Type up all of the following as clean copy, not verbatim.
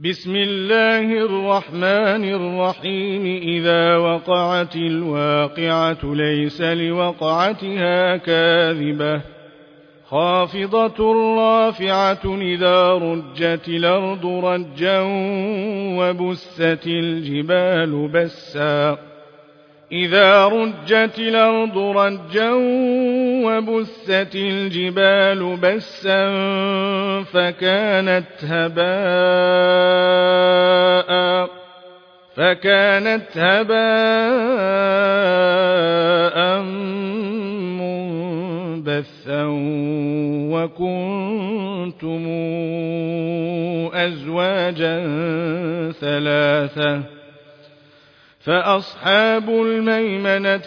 بسم الله الرحمن الرحيم. إذا وقعت الواقعة ليس لوقعتها كاذبة خافضة رافعة إذا رجت الأرض رجا وبست الجبال بسا إذا رجت الأرض رجا وبست الجبال بسا فكانت هباء منبثا وكنتم أزواجا ثلاثة فأصحاب الميمنة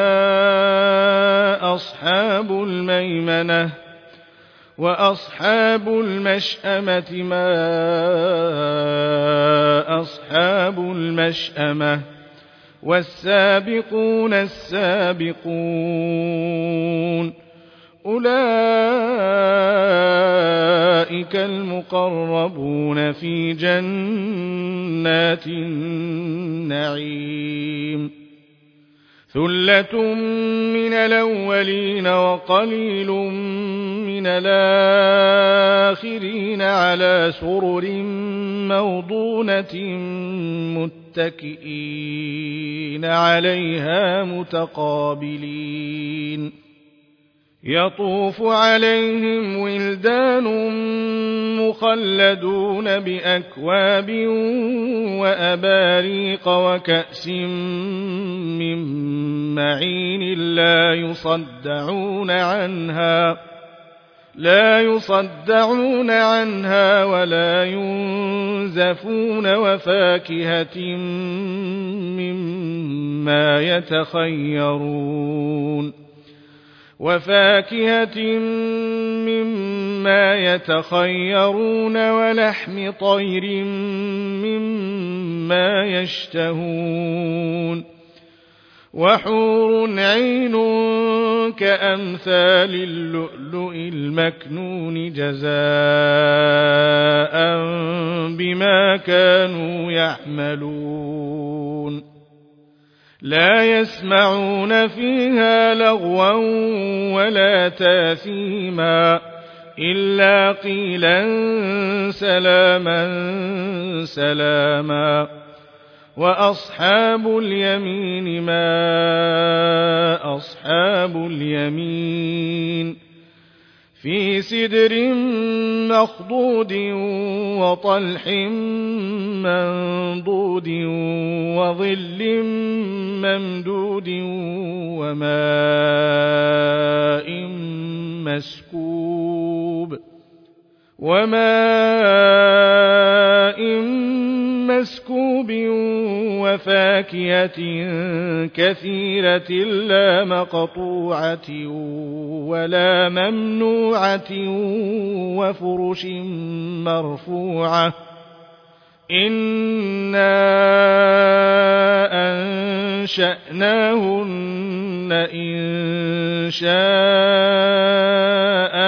ما أصحاب الميمنة وأصحاب المشأمة ما أصحاب المشأمة والسابقون السابقون أولئك المقربون في جنات النعيم ثلة من الأولين وقليل من الآخرين على سرر موضونة متكئين عليها متقابلين يطوف عليهم ولدان مخلدون بأكواب وأباريق وكأس من معين لا يصدعون عنها ولا ينزفون وفاكهة مما يتخيرون ولحم طير مما يشتهون وحور عين كأمثال اللؤلؤ المكنون جزاء بما كانوا يعملون لا يسمعون فيها لغوا ولا تاثيما إلا قيلا سلاما سلاما وأصحاب اليمين ما أصحاب اليمين في سدر مخضود وطلح منضود وظل ممدود وماء مسكوب وفاكهة كثيرة لا مقطوعة ولا ممنوعة وفرش مرفوعة إنا أنشأناهن إنشاء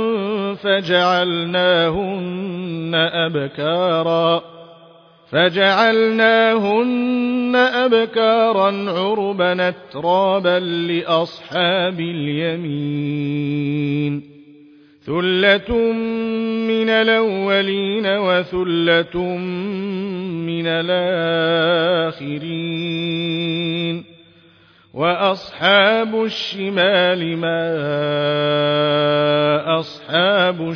فجعلناهن أبكارا عربا أترابا لأصحاب اليمين ثلة من الأولين وثلة من الآخرين وأصحاب الشمال ما أصحاب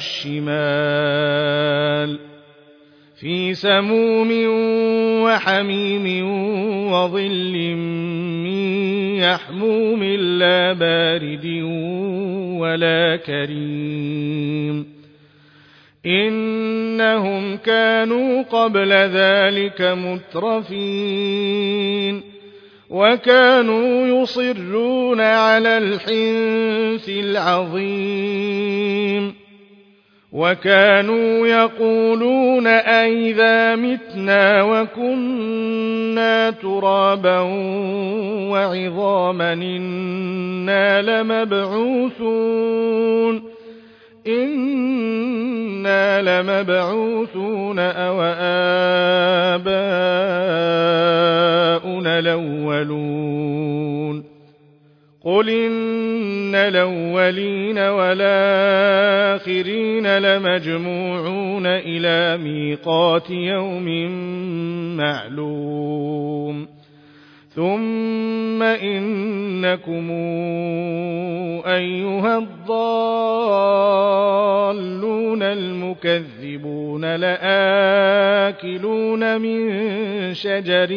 الشمال في سموم وحميم وظل من يحموم لا بارد ولا كريم إنهم كانوا قبل ذلك مترفين وكانوا يصرون على الحنث العظيم وكانوا يقولون أئذا متنا وكنا ترابا وعظاما إنا لمبعوثون أو لمجموعون إلى ميقات يوم معلوم ثم إنكم أيها الضالون المكذبون لآكلون من شجر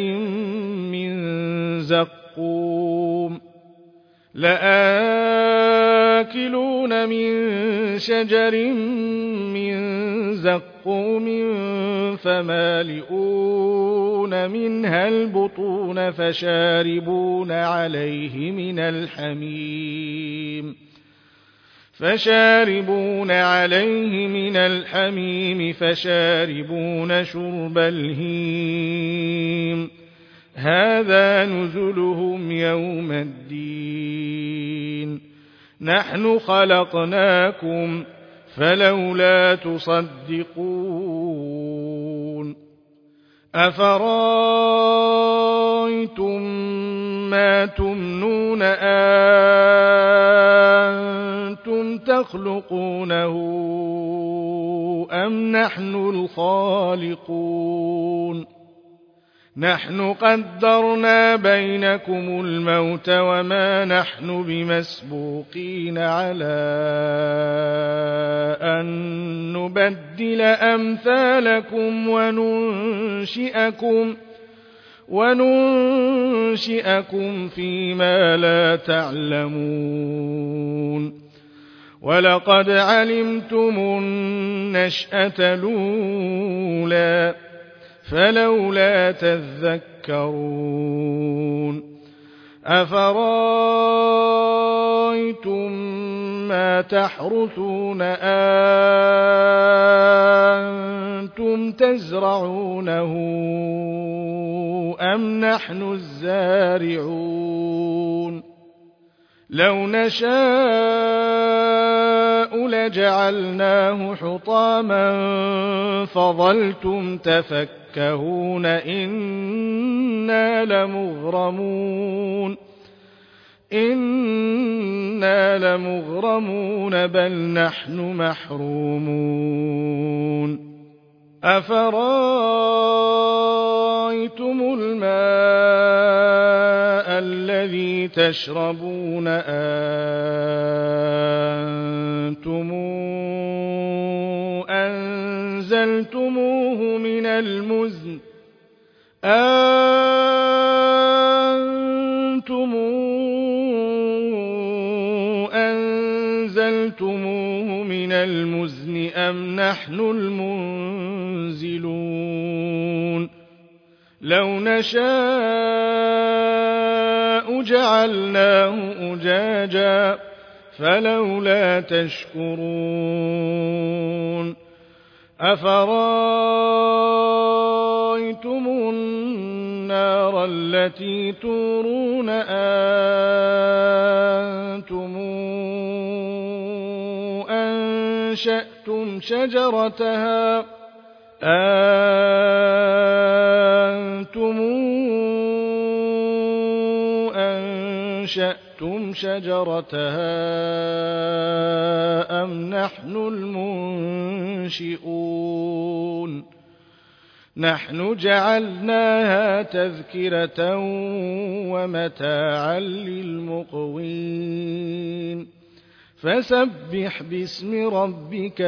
من زقوم فمالئون منها البطون فشاربون عليه من الحميم فشاربون شرب الهيم هذا نزلهم يوم الدين نحن خلقناكم فلولا تصدقون أفرأيتم ما تمنون أنتم تخلقونه أم نحن الخالقون نحن قدرنا بينكم الموت وما نحن بمسبوقين على أن نبدل أمثالكم وننشئكم فيما لا تعلمون ولقد علمتم النشأة الأولى فلولا تذكرون أفرأيتم ما تحرثون أنتم تزرعونه أم نحن الزارعون لو نشاء لجعلناه حطاما فظلتم تفكهون إنا لمغرمون بل نحن محرومون أفرأيتم الماء الذي تشربون أنتم أنزلتموه من المزن أم نحن المنزلون لو نشاء جعلناه أجاجا فلولا تشكرون أفرأيتم النار التي تورون أنتم أنشأتم شجرتها أم نحن المنشئون نحن جعلناها تذكرة ومتاعا للمقوين فسبح باسم ربك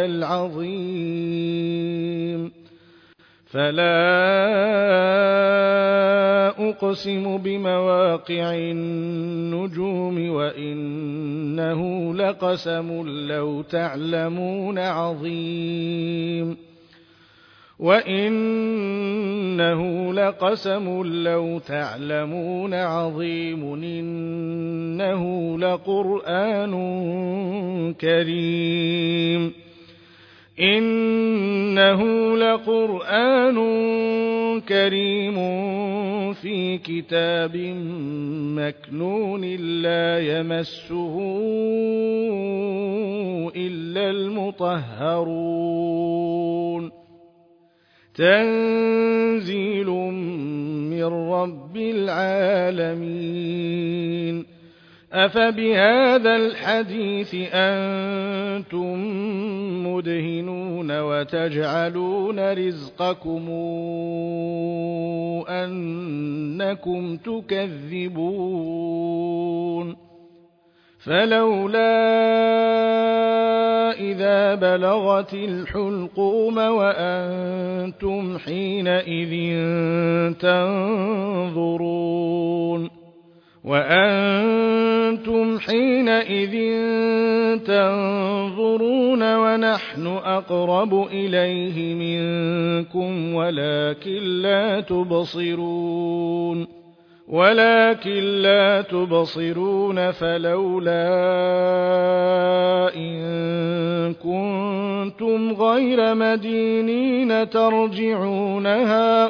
العظيم فلا أقسم بمواقع النجوم وإنه لقسم لو تعلمون عظيم إنه لقرآن كريم في كتاب مكنون لا يمسه إلا المطهرون تنزيل من رب العالمين أفبهذا الحديث أنتم مدهنون وتجعلون رزقكم أنكم تكذبون فلولا إذا بلغت الحلقوم وأنتم حينئذ تنظرون ونحن أقرب إليه منكم ولكن لا تبصرون فلولا إن كنتم غير مدينين ترجعونها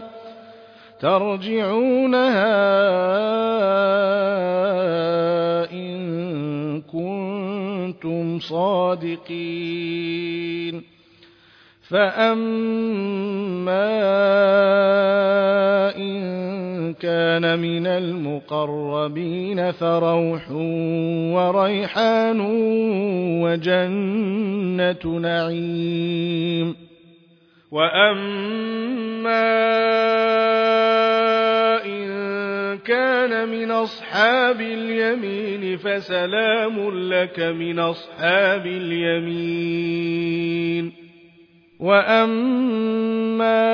إن كنتم صادقين فأما إن كان من المقربين فروح وريحان وجنة نعيم وأما إن كان من أصحاب اليمين فسلام لك من أصحاب اليمين وأما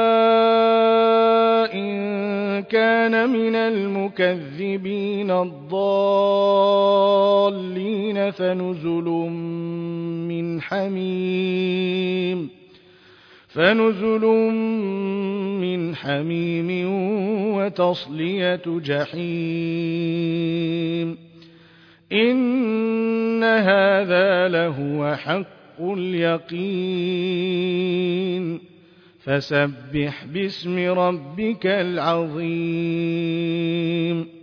إن كان من المكذبين الضالين فنزل من حميم وتصلية جحيم إن هذا لهو حق اليقين فسبح باسم ربك العظيم